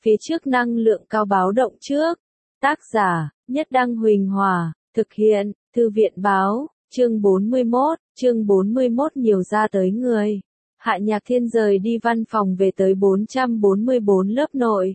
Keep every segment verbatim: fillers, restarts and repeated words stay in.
phía trước năng lượng cao báo động trước. Tác giả, Nhất Đăng Huỳnh Hòa, thực hiện, Thư viện Báo, chương bốn mươi mốt, chương bốn mươi mốt nhiều ra tới người. Hạ Nhạc Thiên rời đi văn phòng về tới bốn trăm bốn mươi bốn lớp nội.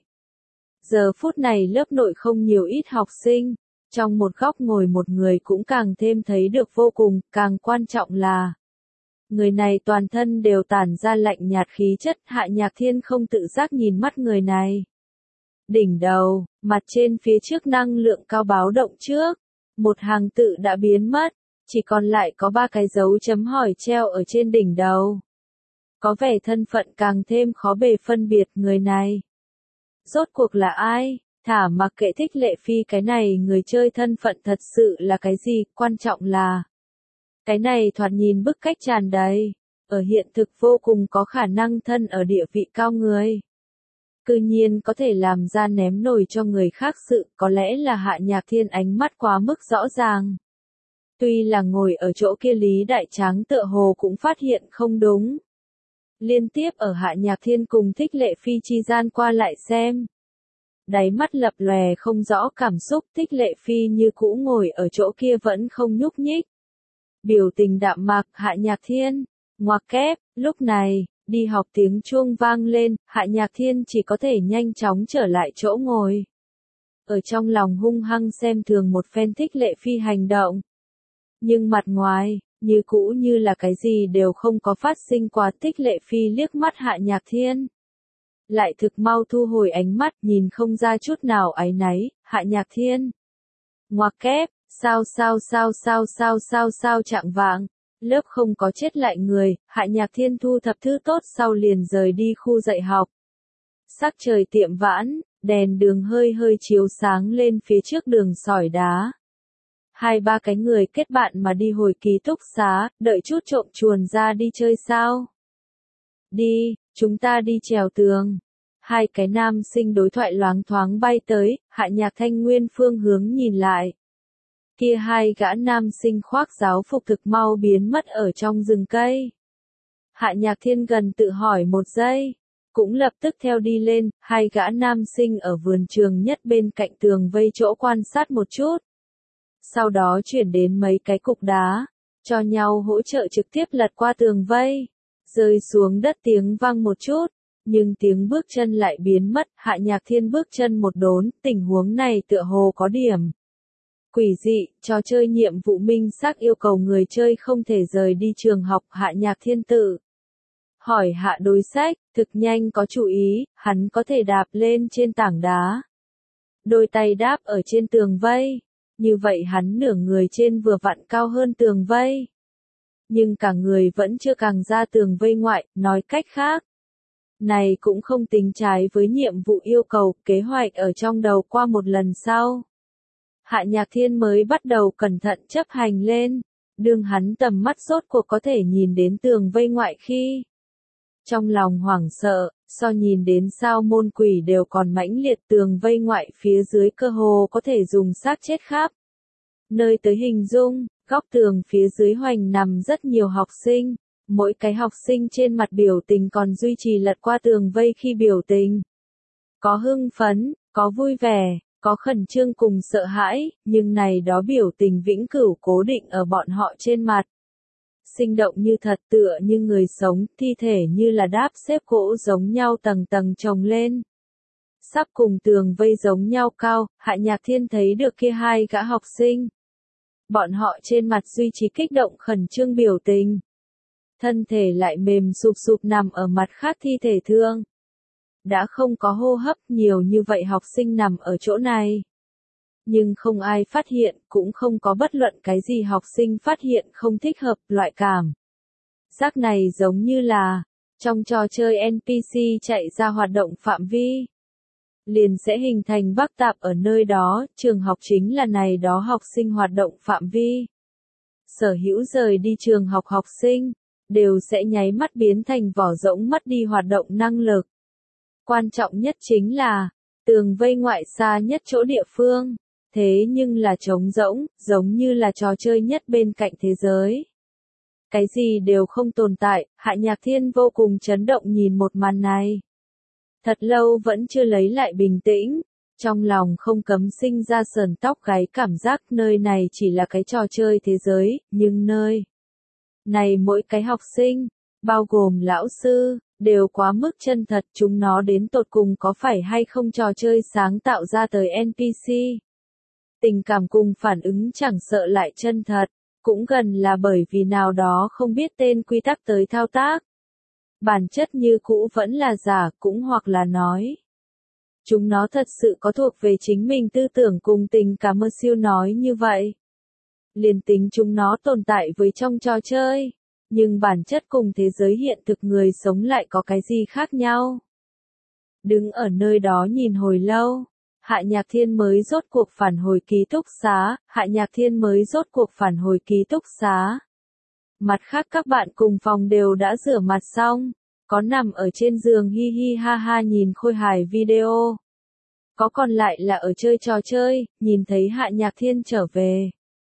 Giờ phút này lớp nội không nhiều ít học sinh, trong một góc ngồi một người cũng càng thêm thấy được vô cùng, càng quan trọng là người này toàn thân đều tản ra lạnh nhạt khí chất. Hạ Nhạc Thiên không tự giác nhìn mắt người này. Đỉnh đầu, mặt trên phía trước năng lượng cao báo động trước, một hàng tự đã biến mất, chỉ còn lại có ba cái dấu chấm hỏi treo ở trên đỉnh đầu. Có vẻ thân phận càng thêm khó bề phân biệt người này. Rốt cuộc là ai? Thả mặc kệ Thích Lệ Phi cái này người chơi thân phận thật sự là cái gì, quan trọng là cái này thoạt nhìn bức cách tràn đầy, ở hiện thực vô cùng có khả năng thân ở địa vị cao người. Cư nhiên có thể làm ra ném nổi cho người khác sự, có lẽ là Hạ Nhạc Thiên ánh mắt quá mức rõ ràng. Tuy là ngồi ở chỗ kia Lý Đại Tráng tựa hồ cũng phát hiện không đúng. Liên tiếp ở Hạ Nhạc Thiên cùng Thích Lệ Phi chi gian qua lại xem. Đáy mắt lập lòe không rõ cảm xúc. Thích Lệ Phi như cũ ngồi ở chỗ kia vẫn không nhúc nhích. Biểu tình đạm mạc. Hạ Nhạc Thiên, ngoặc kép, lúc này, đi học tiếng chuông vang lên, Hạ Nhạc Thiên chỉ có thể nhanh chóng trở lại chỗ ngồi. Ở trong lòng hung hăng xem thường một phen Thích Lệ Phi hành động. Nhưng mặt ngoài, như cũ như là cái gì đều không có phát sinh qua. Thích Lệ Phi liếc mắt Hạ Nhạc Thiên. Lại thực mau thu hồi ánh mắt, nhìn không ra chút nào áy náy. Hạ Nhạc Thiên, ngoặc kép, sao sao sao sao sao sao sao trạng vạng. Lớp không có chết lại người, Hạ Nhạc Thiên thu thập thứ tốt sau liền rời đi khu dạy học. Sắc trời tiệm vãn, đèn đường hơi hơi chiếu sáng lên phía trước đường sỏi đá. Hai ba cái người kết bạn mà đi hồi ký túc xá, đợi chút trộm chuồn ra đi chơi sao? Đi, chúng ta đi trèo tường. Hai cái nam sinh đối thoại loáng thoáng bay tới, Hạ Nhạc Thanh nguyên phương hướng nhìn lại. Kia hai gã nam sinh khoác giáo phục thực mau biến mất ở trong rừng cây. Hạ Nhạc Thiên gần tự hỏi một giây, cũng lập tức theo đi lên. Hai gã nam sinh ở vườn trường nhất bên cạnh tường vây chỗ quan sát một chút. Sau đó chuyển đến mấy cái cục đá, cho nhau hỗ trợ trực tiếp lật qua tường vây. Rơi xuống đất tiếng vang một chút, nhưng tiếng bước chân lại biến mất. Hạ Nhạc Thiên bước chân một đốn, tình huống này tựa hồ có điểm quỷ dị. Trò chơi nhiệm vụ minh xác yêu cầu người chơi không thể rời đi trường học. Hạ Nhạc Thiên tự hỏi hạ đối sách, thực nhanh có chú ý, hắn có thể đạp lên trên tảng đá. Đôi tay đáp ở trên tường vây, như vậy hắn nửa người trên vừa vặn cao hơn tường vây. Nhưng cả người vẫn chưa càng ra tường vây ngoại, nói cách khác. Này cũng không tính trái với nhiệm vụ yêu cầu, kế hoạch ở trong đầu qua một lần sau. Hạ Nhạc Thiên mới bắt đầu cẩn thận chấp hành lên, đương hắn tầm mắt rốt cuộc có thể nhìn đến tường vây ngoại khi. Trong lòng hoảng sợ, so nhìn đến sao môn quỷ đều còn mãnh liệt. Tường vây ngoại phía dưới cơ hồ có thể dùng xác chết khắp nơi tới hình dung. Góc tường phía dưới hoành nằm rất nhiều học sinh, mỗi cái học sinh trên mặt biểu tình còn duy trì lật qua tường vây khi biểu tình. Có hưng phấn, có vui vẻ, có khẩn trương cùng sợ hãi, nhưng này đó biểu tình vĩnh cửu cố định ở bọn họ trên mặt. Sinh động như thật, tựa như người sống, thi thể như là đáp xếp gỗ giống nhau tầng tầng chồng lên. Sắp cùng tường vây giống nhau cao. Hạ Nhạc Thiên thấy được kia hai gã học sinh. Bọn họ trên mặt duy trì kích động khẩn trương biểu tình. Thân thể lại mềm sụp sụp nằm ở mặt khác thi thể thương. Đã không có hô hấp, nhiều như vậy học sinh nằm ở chỗ này. Nhưng không ai phát hiện, cũng không có bất luận cái gì học sinh phát hiện không thích hợp. Loại cảm giác này giống như là trong trò chơi en pê xê chạy ra hoạt động phạm vi. Liền sẽ hình thành bác tạp ở nơi đó. Trường học chính là này đó học sinh hoạt động phạm vi. Sở hữu rời đi trường học học sinh, đều sẽ nháy mắt biến thành vỏ rỗng mất đi hoạt động năng lực. Quan trọng nhất chính là, tường vây ngoại xa nhất chỗ địa phương, thế nhưng là trống rỗng, giống như là trò chơi nhất bên cạnh thế giới. Cái gì đều không tồn tại. Hạ Nhạc Thiên vô cùng chấn động nhìn một màn này. Thật lâu vẫn chưa lấy lại bình tĩnh, trong lòng không cấm sinh ra sờn tóc gáy cảm giác nơi này chỉ là cái trò chơi thế giới, nhưng nơi này mỗi cái học sinh, bao gồm lão sư, đều quá mức chân thật, chúng nó đến tột cùng có phải hay không trò chơi sáng tạo ra tới en pê xê. Tình cảm cùng phản ứng chẳng sợ lại chân thật, cũng gần là bởi vì nào đó không biết tên quy tắc tới thao tác. Bản chất như cũ vẫn là giả, cũng hoặc là nói. Chúng nó thật sự có thuộc về chính mình tư tưởng cùng tình cảm mơ siêu nói như vậy. Liền tính chúng nó tồn tại với trong trò chơi, nhưng bản chất cùng thế giới hiện thực người sống lại có cái gì khác nhau. Đứng ở nơi đó nhìn hồi lâu, Hạ Nhạc Thiên mới rốt cuộc phản hồi ký túc xá, Hạ Nhạc Thiên mới rốt cuộc phản hồi ký túc xá. Mặt khác các bạn cùng phòng đều đã rửa mặt xong, có nằm ở trên giường hi hi ha ha nhìn khôi hài video. Có còn lại là ở chơi trò chơi, nhìn thấy Hạ Nhạc Thiên trở về.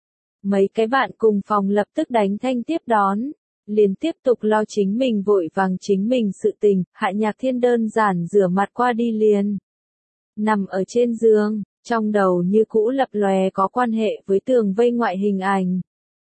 Mấy cái bạn cùng phòng lập tức đánh thanh tiếp đón, liền tiếp tục lo chính mình vội vàng chính mình sự tình, Hạ Nhạc Thiên đơn giản rửa mặt qua đi liền. Nằm ở trên giường, trong đầu như cũ lập lòe có quan hệ với tường vây ngoại hình ảnh.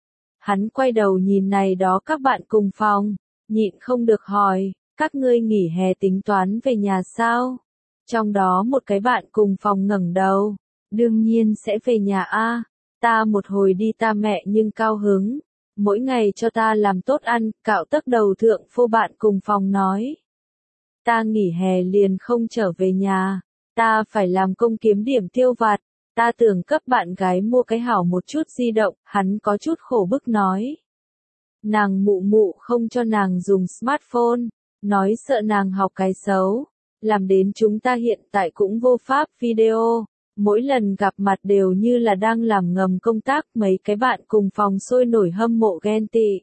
Hắn quay đầu nhìn này đó các bạn cùng phòng, nhịn không được hỏi, các ngươi nghỉ hè tính toán về nhà sao? Trong đó một cái bạn cùng phòng ngẩng đầu, đương nhiên sẽ về nhà a, ta một hồi đi ta mẹ nhưng cao hứng, mỗi ngày cho ta làm tốt ăn, cạo tấc đầu thượng phô bạn cùng phòng nói. Ta nghỉ hè liền không trở về nhà, ta phải làm công kiếm điểm tiêu vặt, ta tưởng cấp bạn gái mua cái hảo một chút di động, hắn có chút khổ bức nói. Nàng mụ mụ không cho nàng dùng smartphone, nói sợ nàng học cái xấu, làm đến chúng ta hiện tại cũng vô pháp video, mỗi lần gặp mặt đều như là đang làm ngầm công tác, mấy cái bạn cùng phòng sôi nổi hâm mộ ghen tị.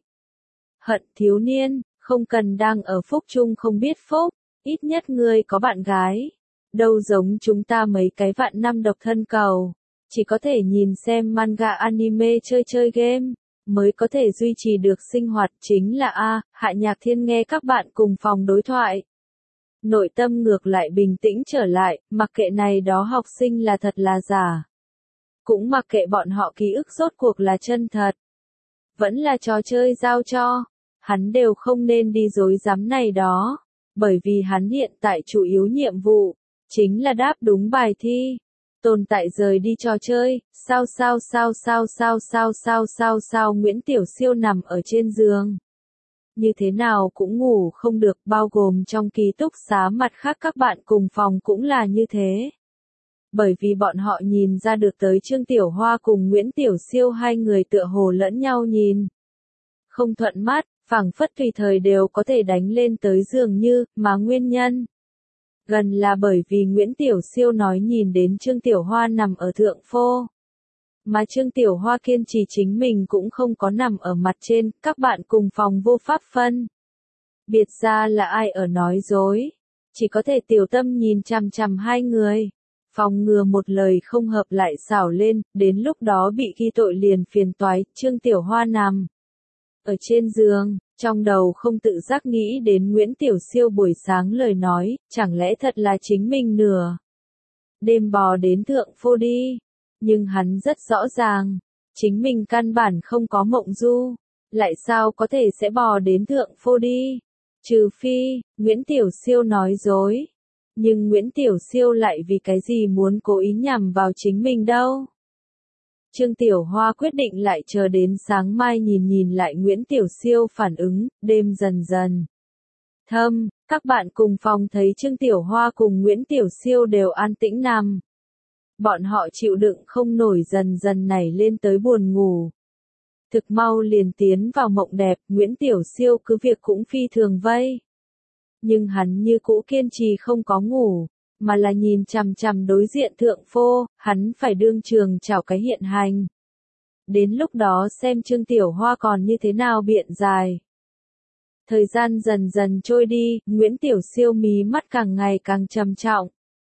Hận thiếu niên, không cần đang ở phúc chung không biết phúc, ít nhất ngươi có bạn gái. Đâu giống chúng ta mấy cái vạn năm độc thân cầu, chỉ có thể nhìn xem manga anime chơi chơi game, mới có thể duy trì được sinh hoạt chính là A, Hạ Nhạc Thiên nghe các bạn cùng phòng đối thoại. Nội tâm ngược lại bình tĩnh trở lại, mặc kệ này đó học sinh là thật là giả. Cũng mặc kệ bọn họ ký ức rốt cuộc là chân thật. Vẫn là trò chơi giao cho, hắn đều không nên đi dối dám này đó, bởi vì hắn hiện tại chủ yếu nhiệm vụ chính là đáp đúng bài thi. Tồn tại rời đi trò chơi, sao sao sao sao sao sao sao sao sao Nguyễn Tiểu Siêu nằm ở trên giường. Như thế nào cũng ngủ không được, bao gồm trong ký túc xá mặt khác các bạn cùng phòng cũng là như thế. Bởi vì bọn họ nhìn ra được tới Trương Tiểu Hoa cùng Nguyễn Tiểu Siêu hai người tựa hồ lẫn nhau nhìn. Không thuận mắt, phảng phất tùy thời đều có thể đánh lên tới dường như, mà nguyên nhân. Gần là bởi vì Nguyễn Tiểu Siêu nói nhìn đến Trương Tiểu Hoa nằm ở thượng phô. Mà Trương Tiểu Hoa kiên trì chính mình cũng không có nằm ở mặt trên, các bạn cùng phòng vô pháp phân. Biệt ra là ai ở nói dối. Chỉ có thể tiểu tâm nhìn chằm chằm hai người. Phòng ngừa một lời không hợp lại xảo lên, đến lúc đó bị ghi tội liền phiền toái, Trương Tiểu Hoa nằm ở trên giường. Trong đầu không tự giác nghĩ đến Nguyễn Tiểu Siêu buổi sáng lời nói, chẳng lẽ thật là chính mình nửa đêm bò đến thượng phô đi. Nhưng hắn rất rõ ràng, chính mình căn bản không có mộng du, lại sao có thể sẽ bò đến thượng phô đi. Trừ phi, Nguyễn Tiểu Siêu nói dối. Nhưng Nguyễn Tiểu Siêu lại vì cái gì muốn cố ý nhằm vào chính mình đâu. Trương Tiểu Hoa quyết định lại chờ đến sáng mai nhìn nhìn lại Nguyễn Tiểu Siêu phản ứng, đêm dần dần thâm, các bạn cùng phòng thấy Trương Tiểu Hoa cùng Nguyễn Tiểu Siêu đều an tĩnh nằm. Bọn họ chịu đựng không nổi dần dần nảy lên tới buồn ngủ. Thực mau liền tiến vào mộng đẹp, Nguyễn Tiểu Siêu cứ việc cũng phi thường vây. Nhưng hắn như cũ kiên trì không có ngủ, mà là nhìn chằm chằm đối diện thượng phô, hắn phải đương trường chào cái hiện hành. Đến lúc đó xem Trương Tiểu Hoa còn như thế nào biện dài. Thời gian dần dần trôi đi, Nguyễn Tiểu Siêu mí mắt càng ngày càng trầm trọng.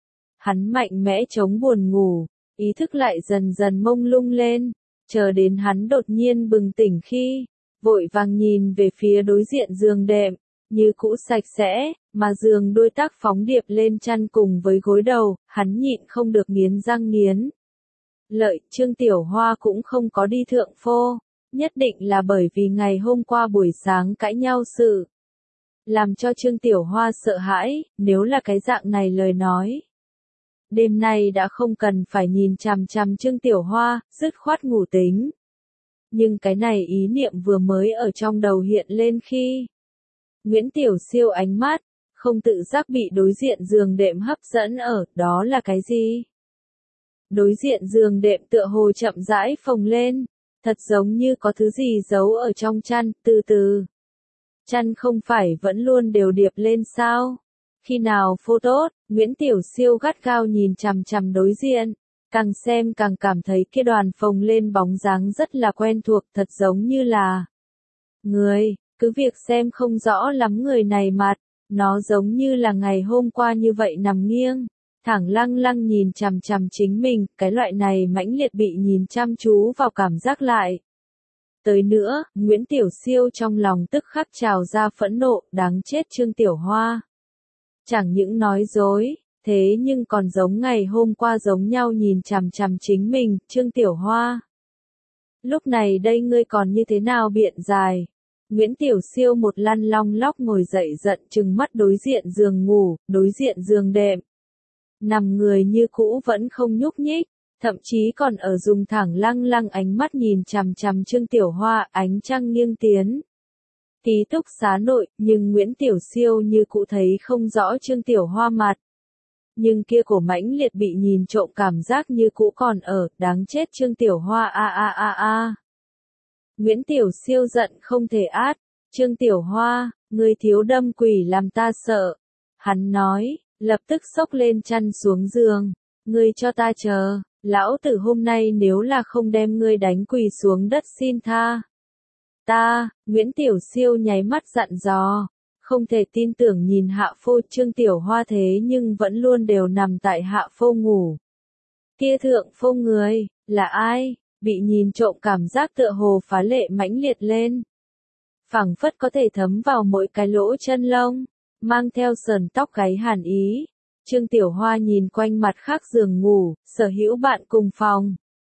Hắn mạnh mẽ chống buồn ngủ, ý thức lại dần dần mông lung lên, chờ đến hắn đột nhiên bừng tỉnh khi, vội vàng nhìn về phía đối diện giường đệm, như cũ sạch sẽ, mà giường đôi tác phóng điệp lên chăn cùng với gối đầu, hắn nhịn không được nghiến răng nghiến lợi. Trương Tiểu Hoa cũng không có đi thượng phô, nhất định là bởi vì ngày hôm qua buổi sáng cãi nhau sự, làm cho Trương Tiểu Hoa sợ hãi. Nếu là cái dạng này lời nói, đêm nay đã không cần phải nhìn chằm chằm Trương Tiểu Hoa, dứt khoát ngủ tính. Nhưng cái này ý niệm vừa mới ở trong đầu hiện lên khi Nguyễn Tiểu Siêu ánh mắt không tự giác bị đối diện giường đệm hấp dẫn ở, đó là cái gì? Đối diện giường đệm tựa hồ chậm rãi phồng lên, thật giống như có thứ gì giấu ở trong chăn, từ từ. Chăn không phải vẫn luôn đều điệp lên sao? Khi nào phô tốt? Nguyễn Tiểu Siêu gắt gao nhìn chằm chằm đối diện, càng xem càng cảm thấy kia đoàn phồng lên bóng dáng rất là quen thuộc, thật giống như là người, cứ việc xem không rõ lắm người này mặt, nó giống như là ngày hôm qua như vậy nằm nghiêng, thẳng lăng lăng nhìn chằm chằm chính mình, cái loại này mãnh liệt bị nhìn chăm chú vào cảm giác lại. Tới nữa, Nguyễn Tiểu Siêu trong lòng tức khắc trào ra phẫn nộ, đáng chết Trương Tiểu Hoa. Chẳng những nói dối, thế nhưng còn giống ngày hôm qua giống nhau nhìn chằm chằm chính mình, Trương Tiểu Hoa. Lúc này đây ngươi còn như thế nào biện giải? Nguyễn Tiểu Siêu một lăn long lóc ngồi dậy giận trừng mắt đối diện giường ngủ, đối diện giường đệm. Nằm người như cũ vẫn không nhúc nhích, thậm chí còn ở dùng thẳng lăng lăng ánh mắt nhìn chằm chằm Trương Tiểu Hoa, ánh trăng nghiêng tiến. Ký túc xá nội, nhưng Nguyễn Tiểu Siêu như cũ thấy không rõ Trương Tiểu Hoa mặt. Nhưng kia cổ mãnh liệt bị nhìn trộm cảm giác như cũ còn ở, đáng chết Trương Tiểu Hoa a a a a. Nguyễn Tiểu Siêu giận không thể át, Trương Tiểu Hoa, ngươi thiếu đâm quỷ làm ta sợ. Hắn nói, lập tức xốc lên chăn xuống giường, ngươi cho ta chờ, lão tử hôm nay nếu là không đem ngươi đánh quỳ xuống đất xin tha. Ta, Nguyễn Tiểu Siêu nháy mắt dặn dò, không thể tin tưởng nhìn hạ phô Trương Tiểu Hoa thế nhưng vẫn luôn đều nằm tại hạ phô ngủ. Kia thượng phô người, là ai? Bị nhìn trộm cảm giác tựa hồ phá lệ mãnh liệt lên. Phẳng phất có thể thấm vào mỗi cái lỗ chân lông, mang theo sờn tóc gáy hàn ý. Trương Tiểu Hoa nhìn quanh mặt khác giường ngủ, sở hữu bạn cùng phòng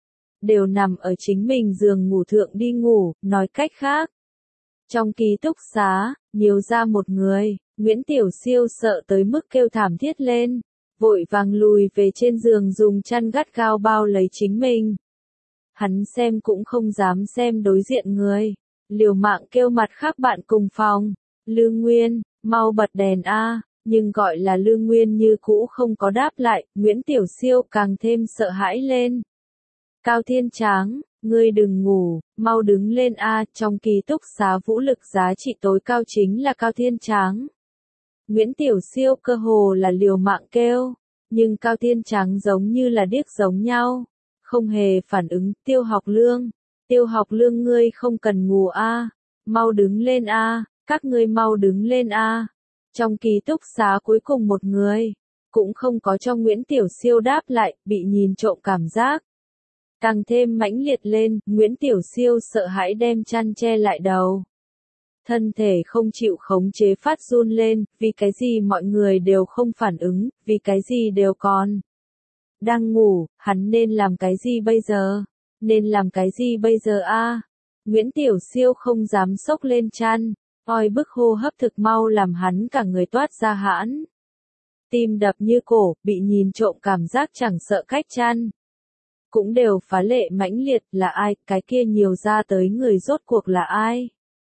đều nằm ở chính mình giường ngủ thượng đi ngủ, nói cách khác. Trong ký túc xá, nhiều ra một người, Nguyễn Tiểu Siêu sợ tới mức kêu thảm thiết lên, vội vàng lùi về trên giường dùng chăn gắt gao bao lấy chính mình. Hắn xem cũng không dám xem đối diện người, liều mạng kêu mặt khác bạn cùng phòng, Lương Nguyên, mau bật đèn a, nhưng gọi là Lương Nguyên như cũ không có đáp lại, Nguyễn Tiểu Siêu càng thêm sợ hãi lên. Cao Thiên Tráng, ngươi đừng ngủ, mau đứng lên a, trong ký túc xá vũ lực giá trị tối cao chính là Cao Thiên Tráng. Nguyễn Tiểu Siêu cơ hồ là liều mạng kêu, nhưng Cao Thiên Tráng giống như là điếc giống nhau, không hề phản ứng. Tiêu Học Lương, Tiêu Học Lương ngươi không cần ngủ a, mau đứng lên a, các ngươi mau đứng lên a. Trong ký túc xá cuối cùng một người, cũng không có cho Nguyễn Tiểu Siêu đáp lại, bị nhìn trộm cảm giác càng thêm mãnh liệt lên. Nguyễn Tiểu Siêu sợ hãi đem chăn che lại đầu, thân thể không chịu khống chế phát run lên, vì cái gì mọi người đều không phản ứng, vì cái gì đều còn đang ngủ, hắn nên làm cái gì bây giờ, nên làm cái gì bây giờ a? Nguyễn Tiểu Siêu không dám xốc lên chăn, oi bức hô hấp thực mau làm hắn cả người toát ra hãn. Tim đập như cổ, bị nhìn trộm cảm giác chẳng sợ cách chăn cũng đều phá lệ mãnh liệt. Là ai, cái kia nhiều ra tới người rốt cuộc là ai?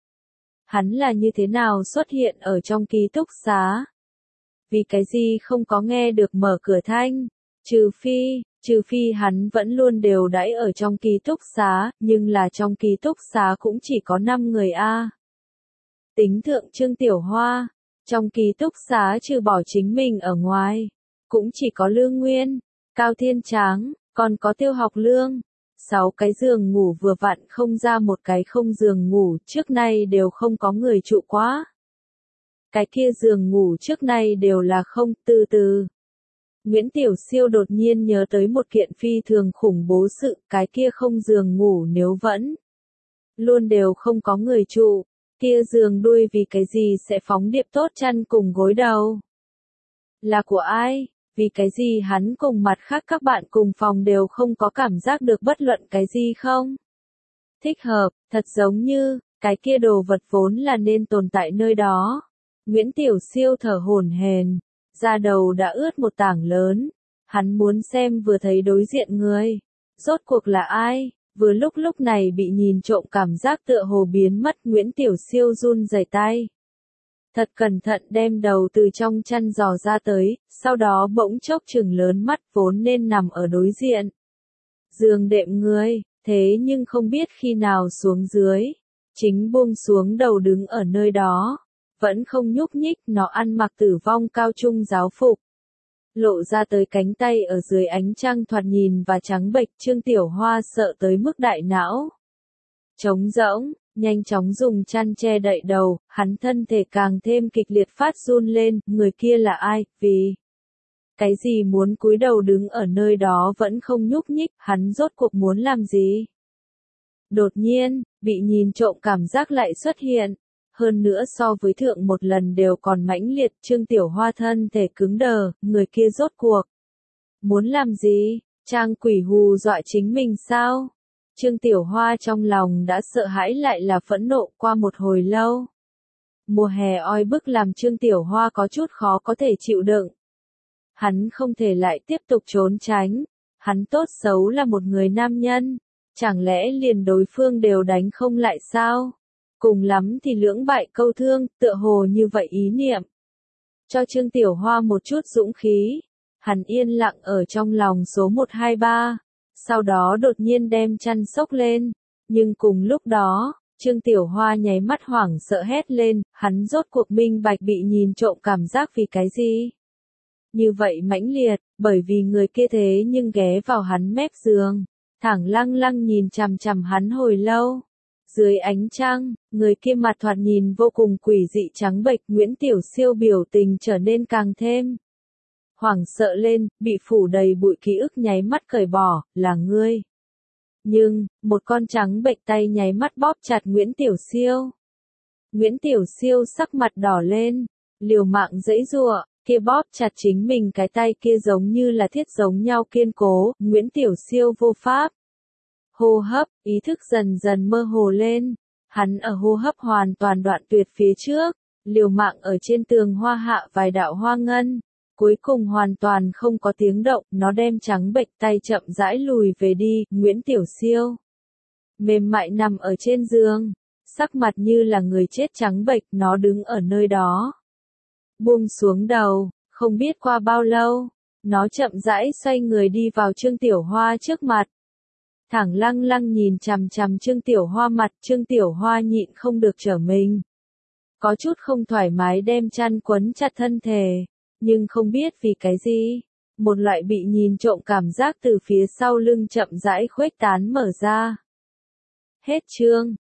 Hắn là như thế nào xuất hiện ở trong ký túc xá? Vì cái gì không có nghe được mở cửa thanh? Trừ phi, trừ phi hắn vẫn luôn đều đãi ở trong ký túc xá, nhưng là trong ký túc xá cũng chỉ có năm người a. Tính thượng Trương Tiểu Hoa, trong ký túc xá trừ bỏ chính mình ở ngoài, cũng chỉ có Lương Nguyên, Cao Thiên Tráng, còn có Tiêu Học Lương. Sáu cái giường ngủ vừa vặn không ra một cái không giường ngủ, trước nay đều không có người trụ quá. Cái kia giường ngủ trước nay đều là không. Từ từ, Nguyễn Tiểu Siêu đột nhiên nhớ tới một kiện phi thường khủng bố sự, cái kia không giường ngủ nếu vẫn luôn đều không có người trụ, Kia giường đuôi vì cái gì sẽ phóng điệp tốt chăn cùng gối đầu? Là của ai? Vì cái gì hắn cùng mặt khác các bạn cùng phòng đều không có cảm giác được bất luận cái gì không? Thích hợp, thật giống như, cái kia đồ vật vốn là nên tồn tại nơi đó. Nguyễn Tiểu Siêu thở hổn hển, da đầu đã ướt một tảng lớn. Hắn muốn xem vừa thấy đối diện người. Rốt cuộc là ai? Vừa lúc lúc này bị nhìn trộm cảm giác tựa hồ biến mất, Nguyễn Tiểu Siêu run rẩy tay. Thật cẩn thận đem đầu từ trong chăn dò ra tới, sau đó bỗng chốc trừng lớn mắt vốn nên nằm ở đối diện. Giường đệm người, thế nhưng không biết khi nào xuống dưới. Chính buông xuống đầu đứng ở nơi đó. Vẫn không nhúc nhích, nó ăn mặc tử vong cao trung giáo phục. Lộ ra tới cánh tay ở dưới ánh trăng thoạt nhìn và trắng bệch, Trương Tiểu Hoa sợ tới mức đại não. Trống rỗng, nhanh chóng dùng chăn che đậy đầu, hắn thân thể càng thêm kịch liệt phát run lên, người kia là ai, vì cái gì muốn cúi đầu đứng ở nơi đó vẫn không nhúc nhích, hắn rốt cuộc muốn làm gì? Đột nhiên, bị nhìn trộm cảm giác lại xuất hiện. Hơn nữa so với thượng một lần đều còn mãnh liệt, Trương Tiểu Hoa thân thể cứng đờ, người kia rốt cuộc muốn làm gì? Trang quỷ hù dọa chính mình sao? Trương Tiểu Hoa trong lòng đã sợ hãi lại là phẫn nộ qua một hồi lâu. Mùa hè oi bức làm Trương Tiểu Hoa có chút khó có thể chịu đựng. Hắn không thể lại tiếp tục trốn tránh. Hắn tốt xấu là một người nam nhân. Chẳng lẽ liền đối phương đều đánh không lại sao? Cùng lắm thì lưỡng bại câu thương, tựa hồ như vậy ý niệm. Cho Trương Tiểu Hoa một chút dũng khí. Hắn yên lặng ở trong lòng số một hai ba. Sau đó đột nhiên đem chăn xốc lên. Nhưng cùng lúc đó, Trương Tiểu Hoa nháy mắt hoảng sợ hét lên, hắn rốt cuộc minh bạch bị nhìn trộm cảm giác vì cái gì? Như vậy mãnh liệt, bởi vì người kia thế nhưng ghé vào hắn mép giường. Thẳng lăng lăng nhìn chằm chằm hắn hồi lâu. Dưới ánh trăng, người kia mặt thoạt nhìn vô cùng quỷ dị trắng bệch, Nguyễn Tiểu Siêu biểu tình trở nên càng thêm hoảng sợ lên, bị phủ đầy bụi ký ức nháy mắt cởi bỏ, là ngươi. Nhưng, một con trắng bệch tay nháy mắt bóp chặt Nguyễn Tiểu Siêu. Nguyễn Tiểu Siêu sắc mặt đỏ lên, liều mạng giãy giụa, kia bóp chặt chính mình cái tay kia giống như là thiết giống nhau kiên cố, Nguyễn Tiểu Siêu vô pháp. Hô hấp, ý thức dần dần mơ hồ lên, hắn ở hô hấp hoàn toàn đoạn tuyệt phía trước, liều mạng ở trên tường hoa hạ vài đạo hoa ngân, cuối cùng hoàn toàn không có tiếng động, nó đem trắng bệch tay chậm rãi lùi về đi, Nguyễn Tiểu Siêu mềm mại nằm ở trên giường, sắc mặt như là người chết trắng bệch, nó đứng ở nơi đó. Buông xuống đầu, không biết qua bao lâu, nó chậm rãi xoay người đi vào Trương Tiểu Hoa trước mặt. Thẳng lăng lăng nhìn chằm chằm Trương Tiểu Hoa mặt, Trương Tiểu Hoa nhịn không được trở mình. Có chút không thoải mái đem chăn quấn chặt thân thể, nhưng không biết vì cái gì. Một loại bị nhìn trộm cảm giác từ phía sau lưng chậm rãi khuếch tán mở ra. Hết chương.